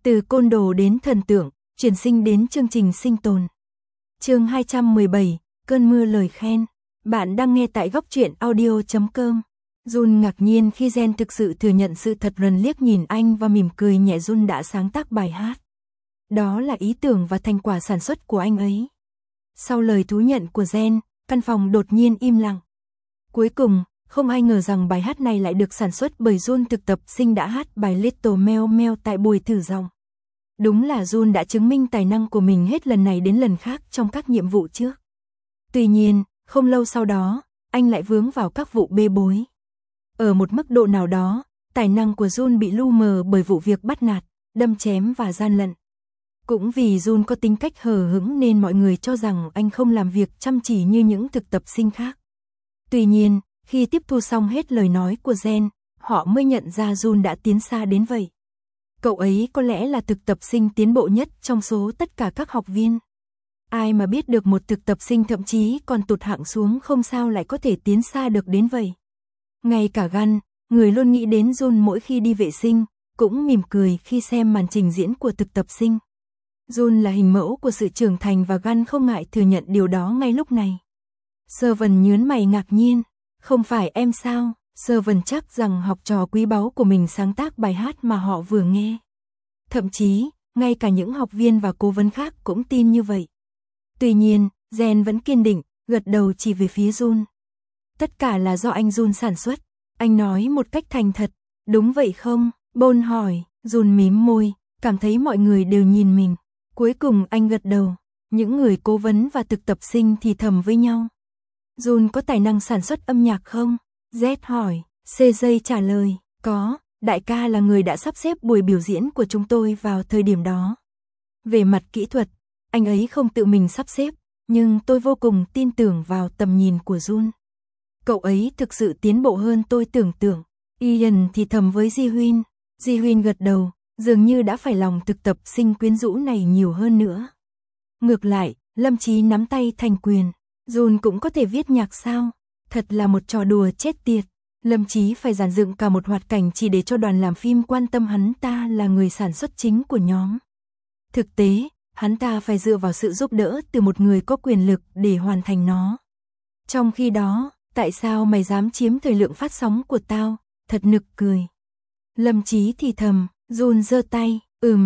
Từ côn đồ đến thần tượng, chuyển sinh đến chương trình sinh tồn. Chương 217, cơn mưa lời khen. Bạn đang nghe tại góc truyện audio.com. Jun ngạc nhiên khi Jen thực sự thừa nhận sự thật, lần liếc nhìn anh và mỉm cười nhẹ. Jun đã sáng tác bài hát. Đó là ý tưởng và thành quả sản xuất của anh ấy. Sau lời thú nhận của Jen, căn phòng đột nhiên im lặng. Cuối cùng, không ai ngờ rằng bài hát này lại được sản xuất bởi Jun. Thực tập sinh đã hát bài Little Meo Meo tại buổi thử giọng. Đúng là Jun đã chứng minh tài năng của mình hết lần này đến lần khác trong các nhiệm vụ trước. Tuy nhiên, không lâu sau đó, anh lại vướng vào các vụ bê bối. Ở một mức độ nào đó, tài năng của Jun bị lu mờ bởi vụ việc bắt nạt, đâm chém và gian lận. Cũng vì Jun có tính cách hờ hững nên mọi người cho rằng anh không làm việc chăm chỉ như những thực tập sinh khác. Tuy nhiên, khi tiếp thu xong hết lời nói của Jen, họ mới nhận ra Jun đã tiến xa đến vậy. Cậu ấy có lẽ là thực tập sinh tiến bộ nhất trong số tất cả các học viên. Ai mà biết được một thực tập sinh thậm chí còn tụt hạng xuống không sao lại có thể tiến xa được đến vậy. Ngay cả Gun, người luôn nghĩ đến Jun mỗi khi đi vệ sinh, cũng mỉm cười khi xem màn trình diễn của thực tập sinh. Jun là hình mẫu của sự trưởng thành và Gun không ngại thừa nhận điều đó ngay lúc này. Servant nhướng mày ngạc nhiên. Không phải em sao? Servant chắc rằng học trò quý báu của mình sáng tác bài hát mà họ vừa nghe. Thậm chí, ngay cả những học viên và cố vấn khác cũng tin như vậy. Tuy nhiên, Jen vẫn kiên định, gật đầu chỉ về phía Jun. Tất cả là do anh Jun sản xuất. Anh nói một cách thành thật. Đúng vậy không? Bôn hỏi. Jun mím môi, cảm thấy mọi người đều nhìn mình. Cuối cùng anh gật đầu. Những người cố vấn và thực tập sinh thì thầm với nhau. Jun có tài năng sản xuất âm nhạc không? Z hỏi. CJ trả lời. Có, đại ca là người đã sắp xếp buổi biểu diễn của chúng tôi vào thời điểm đó. Về mặt kỹ thuật, anh ấy không tự mình sắp xếp, nhưng tôi vô cùng tin tưởng vào tầm nhìn của Jun. Cậu ấy thực sự tiến bộ hơn tôi tưởng tượng. Ian thì thầm với Ji-Huyên. Ji-Huyên gật đầu, dường như đã phải lòng thực tập sinh quyến rũ này nhiều hơn nữa. Ngược lại, Lâm Chí nắm tay thành quyền. Jun cũng có thể viết nhạc sao? Thật là một trò đùa chết tiệt. Lâm Chí phải dàn dựng cả một hoạt cảnh chỉ để cho đoàn làm phim quan tâm hắn ta là người sản xuất chính của nhóm. Thực tế, hắn ta phải dựa vào sự giúp đỡ từ một người có quyền lực để hoàn thành nó. Trong khi đó, tại sao mày dám chiếm thời lượng phát sóng của tao? Thật nực cười. Lâm Chí thì thầm, Jun giơ tay,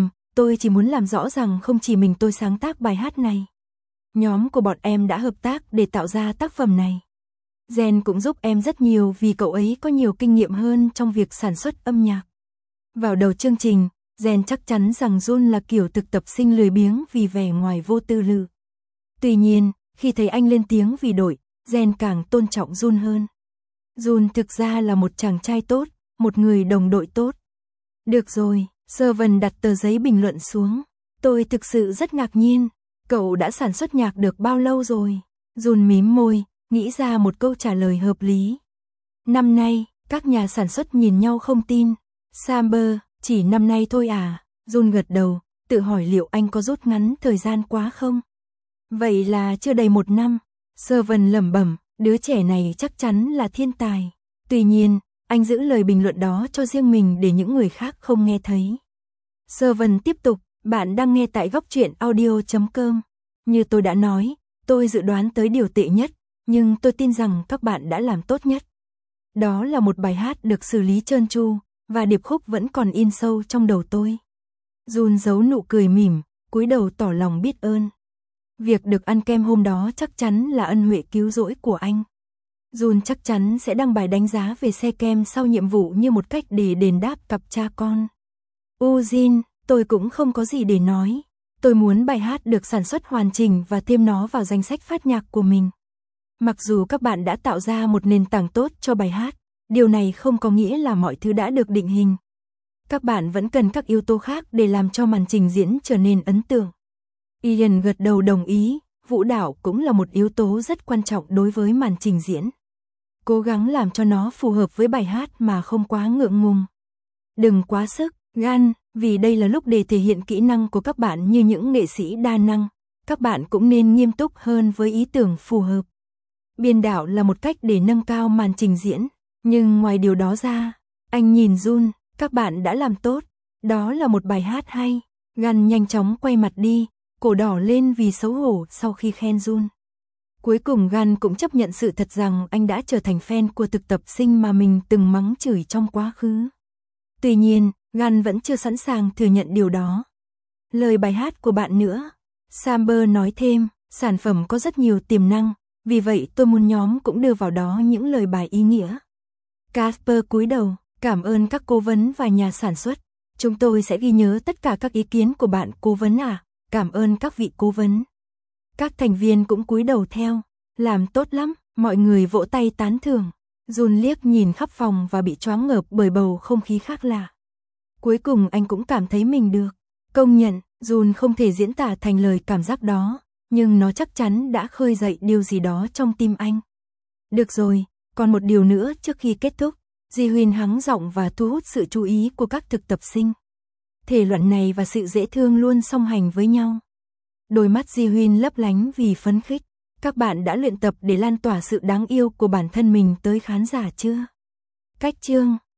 tôi chỉ muốn làm rõ rằng không chỉ mình tôi sáng tác bài hát này. Nhóm của bọn em đã hợp tác để tạo ra tác phẩm này. Jen cũng giúp em rất nhiều vì cậu ấy có nhiều kinh nghiệm hơn trong việc sản xuất âm nhạc. Vào đầu chương trình, Jen chắc chắn rằng Jun là kiểu thực tập sinh lười biếng vì vẻ ngoài vô tư lự. Tuy nhiên, khi thấy anh lên tiếng vì đội, Jen càng tôn trọng Jun hơn. Jun thực ra là một chàng trai tốt, một người đồng đội tốt. Được rồi, Servant đặt tờ giấy bình luận xuống. Tôi thực sự rất ngạc nhiên. Cậu đã sản xuất nhạc được bao lâu rồi? Jun mím môi, nghĩ ra một câu trả lời hợp lý. Năm nay, các nhà sản xuất nhìn nhau không tin. Samber, chỉ năm nay thôi à? Jun gật đầu, tự hỏi liệu anh có rút ngắn thời gian quá không? Vậy là chưa đầy 1 năm. Servant lẩm bẩm, đứa trẻ này chắc chắn là thiên tài. Tuy nhiên, anh giữ lời bình luận đó cho riêng mình để những người khác không nghe thấy. Servant tiếp tục, bạn đang nghe tại góc truyện audio.com. Như tôi đã nói, tôi dự đoán tới điều tệ nhất, nhưng tôi tin rằng các bạn đã làm tốt nhất. Đó là một bài hát được xử lý trơn tru, và điệp khúc vẫn còn in sâu trong đầu tôi. Jun giấu nụ cười mỉm, cúi đầu tỏ lòng biết ơn. Việc được ăn kem hôm đó chắc chắn là ân huệ cứu rỗi của anh. Jun chắc chắn sẽ đăng bài đánh giá về xe kem sau nhiệm vụ như một cách để đền đáp cặp cha con. Jin, tôi cũng không có gì để nói. Tôi muốn bài hát được sản xuất hoàn chỉnh và thêm nó vào danh sách phát nhạc của mình. Mặc dù các bạn đã tạo ra một nền tảng tốt cho bài hát, điều này không có nghĩa là mọi thứ đã được định hình. Các bạn vẫn cần các yếu tố khác để làm cho màn trình diễn trở nên ấn tượng. Ian gật đầu đồng ý, vũ đạo cũng là một yếu tố rất quan trọng đối với màn trình diễn. Cố gắng làm cho nó phù hợp với bài hát mà không quá ngượng ngùng. Đừng quá sức, gan, vì đây là lúc để thể hiện kỹ năng của các bạn như những nghệ sĩ đa năng. Các bạn cũng nên nghiêm túc hơn với ý tưởng phù hợp. Biên đạo là một cách để nâng cao màn trình diễn. Nhưng ngoài điều đó ra, anh nhìn Jun, các bạn đã làm tốt. Đó là một bài hát hay. Gan nhanh chóng quay mặt đi, cổ đỏ lên vì xấu hổ sau khi khen Jun. Cuối cùng Gan cũng chấp nhận sự thật rằng anh đã trở thành fan của thực tập sinh mà mình từng mắng chửi trong quá khứ. Tuy nhiên, Gan vẫn chưa sẵn sàng thừa nhận điều đó. Lời bài hát của bạn nữa. Samber nói thêm, sản phẩm có rất nhiều tiềm năng, vì vậy tôi muốn nhóm cũng đưa vào đó những lời bài ý nghĩa. Casper cúi đầu, cảm ơn các cố vấn và nhà sản xuất. Chúng tôi sẽ ghi nhớ tất cả các ý kiến của bạn cố vấn à, cảm ơn các vị cố vấn. Các thành viên cũng cúi đầu theo, làm tốt lắm, mọi người vỗ tay tán thưởng. Jun liếc nhìn khắp phòng và bị choáng ngợp bởi bầu không khí khác lạ. Cuối cùng anh cũng cảm thấy mình được công nhận. Jun không thể diễn tả thành lời cảm giác đó, nhưng nó chắc chắn đã khơi dậy điều gì đó trong tim anh. Được rồi, còn một điều nữa trước khi kết thúc. Ji-Hyun hắng giọng và thu hút sự chú ý của các thực tập sinh. Thể luận này và sự dễ thương luôn song hành với nhau. Đôi mắt Ji-Hyun lấp lánh vì phấn khích. Các bạn đã luyện tập để lan tỏa sự đáng yêu của bản thân mình tới khán giả chưa? Cách chương